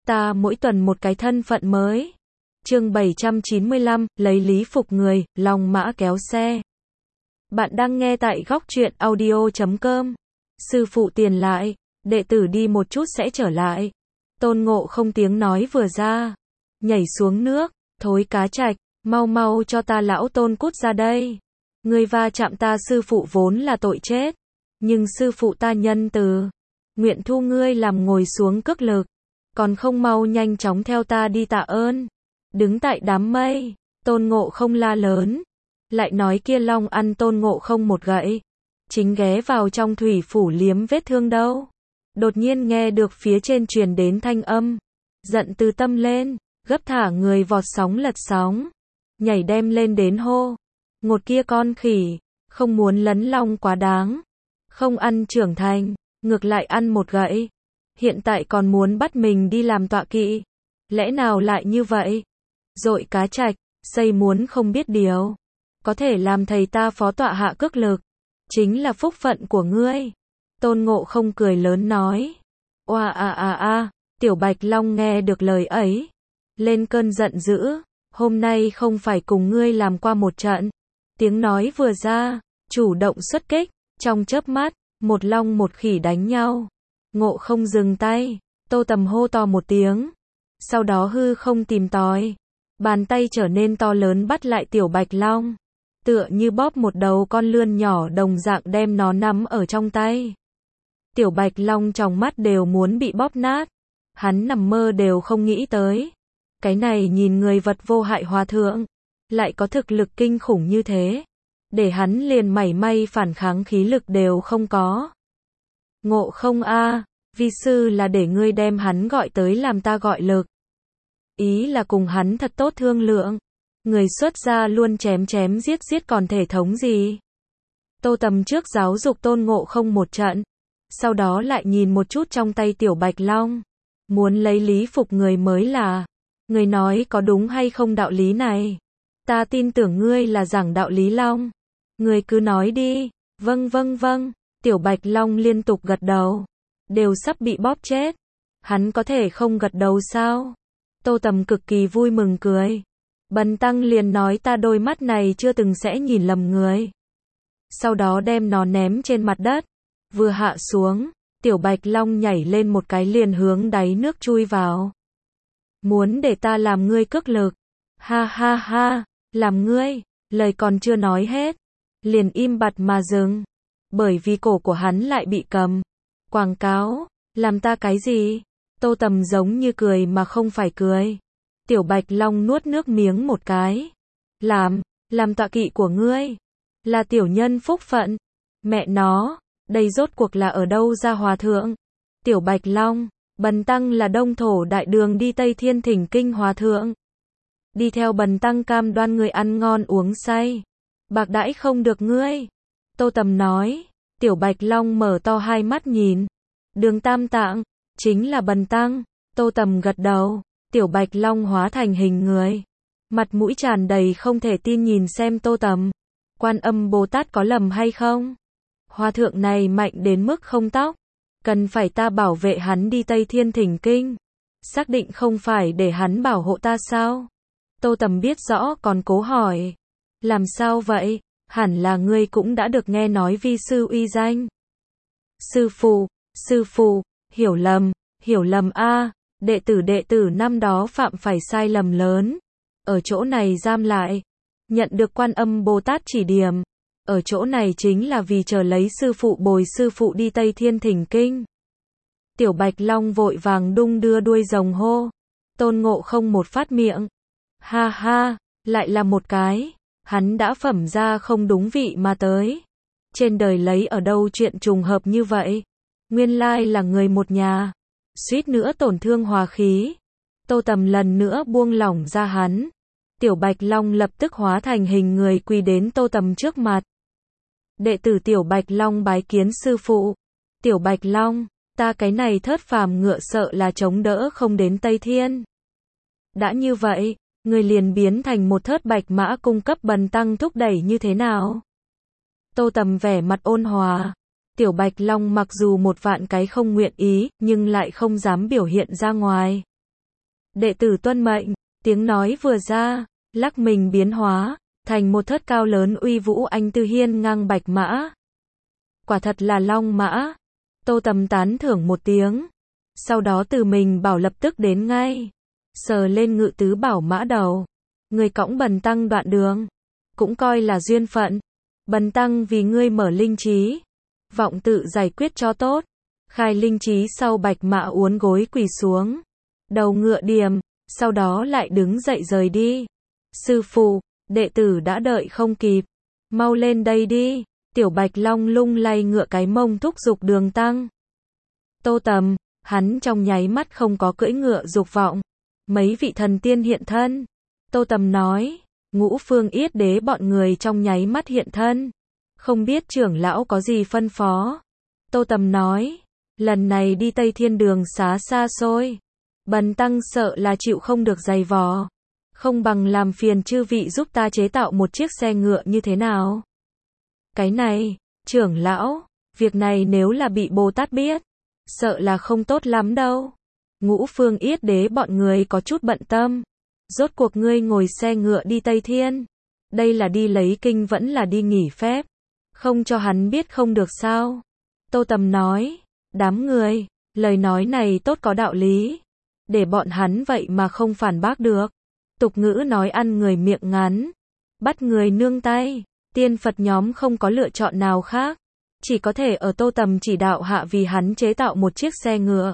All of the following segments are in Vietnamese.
ta mỗi tuần một cái thân phận mới. Chương 795, lấy lý phục người, Long Mã kéo xe. Bạn đang nghe tại góc truyện audio.com. Sư phụ tiền lại, đệ tử đi một chút sẽ trở lại. Tôn Ngộ Không tiếng nói vừa ra, nhảy xuống nước, thối cá trạch, mau mau cho ta lão Tôn cút ra đây. Ngươi va chạm ta sư phụ vốn là tội chết, nhưng sư phụ ta nhân từ, nguyện thu ngươi làm ngồi xuống cước lực, còn không mau nhanh chóng theo ta đi tạ ơn. Đứng tại đám mây, Tôn Ngộ Không la lớn, lại nói kia long ăn Tôn Ngộ Không một gậy, chính ghé vào trong thủy phủ liếm vết thương đâu. Đột nhiên nghe được phía trên truyền đến thanh âm, giận từ tâm lên, gấp thả người vọt sóng lật sóng, nhảy đem lên đến hô, ngột kia con khỉ, không muốn lấn long quá đáng, không ăn trưởng thành, ngược lại ăn một gậy, hiện tại còn muốn bắt mình đi làm tọa kỵ, lẽ nào lại như vậy? Dội cá trạch, xây muốn không biết điều, có thể làm thầy ta phó tọa hạ cước lực, chính là phúc phận của ngươi. Tôn Ngộ Không cười lớn nói. Oa tiểu Bạch Long nghe được lời ấy, lên cơn giận dữ, hôm nay không phải cùng ngươi làm qua một trận. Tiếng nói vừa ra, chủ động xuất kích, trong chớp mắt, một long một khỉ đánh nhau. Ngộ Không dừng tay, Tô Tầm hô to một tiếng, sau đó hư không tìm tòi, bàn tay trở nên to lớn bắt lại tiểu Bạch Long, tựa như bóp một đầu con lươn nhỏ đồng dạng đem nó nắm ở trong tay. Tiểu Bạch Long trong mắt đều muốn bị bóp nát, hắn nằm mơ đều không nghĩ tới. Cái này nhìn người vật vô hại hòa thượng, lại có thực lực kinh khủng như thế, để hắn liền mảy may phản kháng khí lực đều không có. Ngộ Không a, vi sư là để ngươi đem hắn gọi tới làm ta gọi lực. Ý là cùng hắn thật tốt thương lượng, người xuất gia luôn chém chém giết giết còn thể thống gì. Tô Tầm trước giáo dục Tôn Ngộ Không một trận, sau đó lại nhìn một chút trong tay tiểu Bạch Long, muốn lấy lý phục người mới là, người nói có đúng hay không đạo lý này? Ta tin tưởng ngươi là giảng đạo lý Long, người cứ nói đi. Vâng, tiểu Bạch Long liên tục gật đầu, đều sắp bị bóp chết, hắn có thể không gật đầu sao? Tô Tầm cực kỳ vui mừng cười, Bần tăng liền nói ta đôi mắt này chưa từng sẽ nhìn lầm người. Sau đó đem nó ném trên mặt đất, vừa hạ xuống, tiểu Bạch Long nhảy lên một cái liền hướng đáy nước chui vào. Muốn để ta làm ngươi cước lực? Ha, làm ngươi, lời còn chưa nói hết, liền im bặt mà dừng, bởi vì cổ của hắn lại bị cầm. Quảng cáo, làm ta cái gì? Tô Tầm giống như cười mà không phải cười. Tiểu Bạch Long nuốt nước miếng một cái. Làm tọa kỵ của ngươi, là tiểu nhân phúc phận. Mẹ nó, đây rốt cuộc là ở đâu ra hòa thượng? Tiểu Bạch Long, bần tăng là Đông Thổ Đại Đường đi Tây Thiên thỉnh kinh hòa thượng. Đi theo bần tăng cam đoan người ăn ngon uống say, bạc đãi không được ngươi. Tô Tầm nói, tiểu Bạch Long mở to hai mắt nhìn. Đường Tam Tạng, chính là bần tăng. Tô Tầm gật đầu, tiểu Bạch Long hóa thành hình người. Mặt mũi tràn đầy không thể tin nhìn xem Tô Tầm. Quan Âm Bồ Tát có lầm hay không? Hòa thượng này mạnh đến mức không tóc, cần phải ta bảo vệ hắn đi Tây Thiên thỉnh kinh, xác định không phải để hắn bảo hộ ta sao? Tô Tầm biết rõ còn cố hỏi, làm sao vậy? Hẳn là ngươi cũng đã được nghe nói vi sư uy danh. Sư phụ, hiểu lầm a, đệ tử năm đó phạm phải sai lầm lớn, ở chỗ này giam lại, nhận được Quan Âm Bồ Tát chỉ điểm, ở chỗ này chính là vì chờ lấy sư phụ bồi sư phụ đi Tây Thiên thỉnh kinh. Tiểu Bạch Long vội vàng đung đưa đuôi rồng hô. Tôn Ngộ Không một phát miệng, ha, lại là một cái, hắn đã phẩm ra không đúng vị mà tới. Trên đời lấy ở đâu chuyện trùng hợp như vậy? Nguyên lai là người một nhà, suýt nữa tổn thương hòa khí. Tô Tầm lần nữa buông lỏng ra hắn. Tiểu Bạch Long lập tức hóa thành hình người quỳ đến Tô Tầm trước mặt. Đệ tử Tiểu Bạch Long bái kiến sư phụ. Tiểu Bạch Long, ta cái này thớt phàm ngựa sợ là chống đỡ không đến Tây Thiên. Đã như vậy, người liền biến thành một thớt bạch mã cung cấp bần tăng thúc đẩy như thế nào? Tô Tầm vẻ mặt ôn hòa. Tiểu Bạch Long mặc dù một vạn cái không nguyện ý, nhưng lại không dám biểu hiện ra ngoài. Đệ tử tuân mệnh. Tiếng nói vừa ra, lắc mình biến hóa, thành một thớt cao lớn uy vũ anh tư hiên ngang bạch mã. Quả thật là long mã. Tô Tầm tán thưởng một tiếng. Sau đó từ mình bảo lập tức đến ngay. Sờ lên ngự tứ bảo mã đầu. Người cõng bần tăng đoạn đường. Cũng coi là duyên phận. Bần tăng vì ngươi mở linh trí. Vọng tự giải quyết cho tốt. Khai linh trí sau bạch mã uốn gối quỳ xuống. Đầu ngựa điềm. Sau đó lại đứng dậy rời đi. Sư phụ, đệ tử đã đợi không kịp. Mau lên đây đi. Tiểu Bạch Long lung lay ngựa cái mông thúc giục Đường Tăng. Tô Tầm, hắn trong nháy mắt không có cưỡi ngựa dục vọng. Mấy vị thần tiên hiện thân. Tô Tầm nói, Ngũ Phương Yết Đế bọn người trong nháy mắt hiện thân. Không biết trưởng lão có gì phân phó. Tô Tầm nói, lần này đi Tây Thiên đường xá xa xôi. Bần tăng sợ là chịu không được dày vò. Không bằng làm phiền chư vị giúp ta chế tạo một chiếc xe ngựa như thế nào? Cái này, trưởng lão, việc này nếu là bị Bồ Tát biết, sợ là không tốt lắm đâu. Ngũ Phương Yết Đế bọn người có chút bận tâm. Rốt cuộc ngươi ngồi xe ngựa đi Tây Thiên. Đây là đi lấy kinh vẫn là đi nghỉ phép. Không cho hắn biết không được sao? Tô Tầm nói, đám người, lời nói này tốt có đạo lý. Để bọn hắn vậy mà không phản bác được. Tục ngữ nói ăn người miệng ngắn, bắt người nương tay. Tiên Phật nhóm không có lựa chọn nào khác. Chỉ có thể ở Tô Tầm chỉ đạo hạ vì hắn chế tạo một chiếc xe ngựa.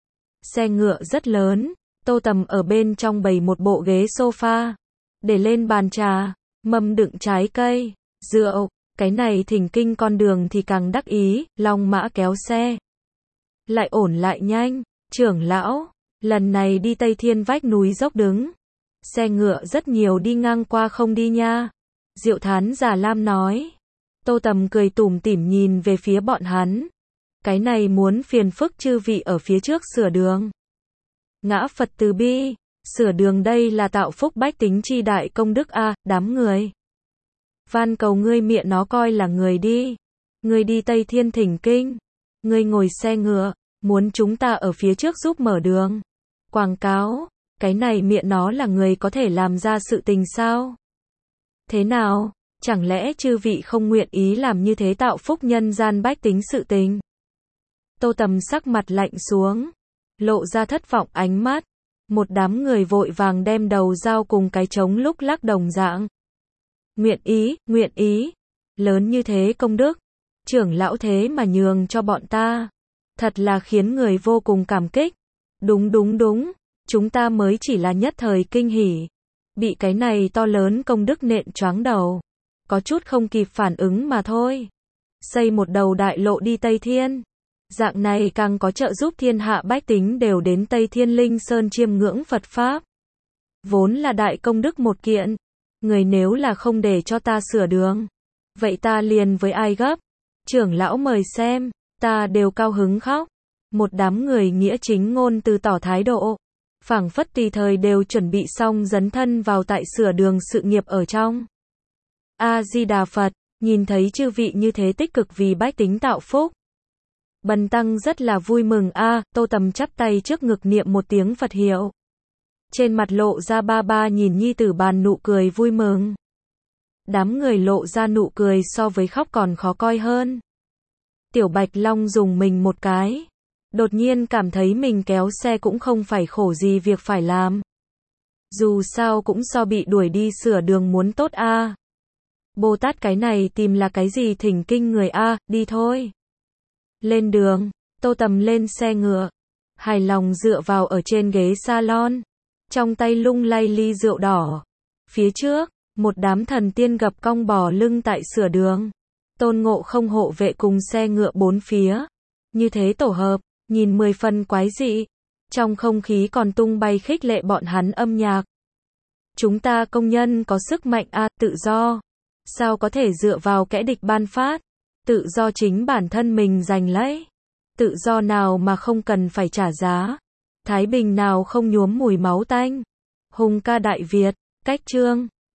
Xe ngựa rất lớn. Tô Tầm ở bên trong bày một bộ ghế sofa. Để lên bàn trà, mâm đựng trái cây, rượu. Cái này thỉnh kinh con đường thì càng đắc ý. Long mã kéo xe. Lại ổn lại nhanh. Trưởng lão, lần này đi Tây Thiên vách núi dốc đứng. Xe ngựa rất nhiều đi ngang qua không đi nha. Diệu Thán Già Lam nói. Tô Tầm cười tủm tỉm nhìn về phía bọn hắn. Cái này muốn phiền phức chư vị ở phía trước sửa đường. Ngã Phật từ bi, sửa đường đây là tạo phúc bách tính chi đại công đức a, đám người. Van cầu ngươi miệng nó coi là người đi. Ngươi đi Tây Thiên thỉnh kinh. Ngươi ngồi xe ngựa, muốn chúng ta ở phía trước giúp mở đường. Quảng cáo, cái này miệng nó là người có thể làm ra sự tình sao? Thế nào, chẳng lẽ chư vị không nguyện ý làm như thế tạo phúc nhân gian bách tính sự tình? Tô Tầm sắc mặt lạnh xuống, lộ ra thất vọng ánh mắt. Một đám người vội vàng đem đầu dao cùng cái trống lúc lắc đồng dạng. Nguyện ý, lớn như thế công đức, trưởng lão thế mà nhường cho bọn ta. Thật là khiến người vô cùng cảm kích. Đúng, chúng ta mới chỉ là nhất thời kinh hỉ. Bị cái này to lớn công đức nện choáng đầu. Có chút không kịp phản ứng mà thôi. Xây một đầu đại lộ đi Tây Thiên. Dạng này càng có trợ giúp thiên hạ bách tính đều đến Tây Thiên Linh Sơn chiêm ngưỡng Phật Pháp. Vốn là đại công đức một kiện. Người nếu là không để cho ta sửa đường, vậy ta liền với ai gấp. Trưởng lão mời xem, ta đều cao hứng khóc. Một đám người nghĩa chính ngôn từ tỏ thái độ. Phảng phất tùy thời đều chuẩn bị xong dấn thân vào tại sửa đường sự nghiệp ở trong. A-di-đà Phật, nhìn thấy chư vị như thế tích cực vì bách tính tạo phúc. Bần tăng rất là vui mừng a. Tô Tầm chắp tay trước ngực niệm một tiếng Phật hiệu. Trên mặt lộ ra ba nhìn nhi tử bàn nụ cười vui mừng. Đám người lộ ra nụ cười so với khóc còn khó coi hơn. Tiểu Bạch Long dùng mình một cái. Đột nhiên cảm thấy mình kéo xe cũng không phải khổ gì việc phải làm. Dù sao cũng so bị đuổi đi sửa đường muốn tốt a. Bồ Tát cái này tìm là cái gì thỉnh kinh người a, đi thôi. Lên đường, Tô Tầm lên xe ngựa. Hài lòng dựa vào ở trên ghế salon. Trong tay lung lay ly rượu đỏ. Phía trước, một đám thần tiên gập cong bò lưng tại sửa đường. Tôn Ngộ Không hộ vệ cùng xe ngựa bốn phía. Như thế tổ hợp, nhìn 10 phần quái dị. Trong không khí còn tung bay khích lệ bọn hắn âm nhạc. Chúng ta công nhân có sức mạnh a, tự do. Sao có thể dựa vào kẻ địch ban phát? Tự do chính bản thân mình giành lấy. Tự do nào mà không cần phải trả giá? Thái bình nào không nhuốm mùi máu tanh? Hùng ca Đại Việt, cách chương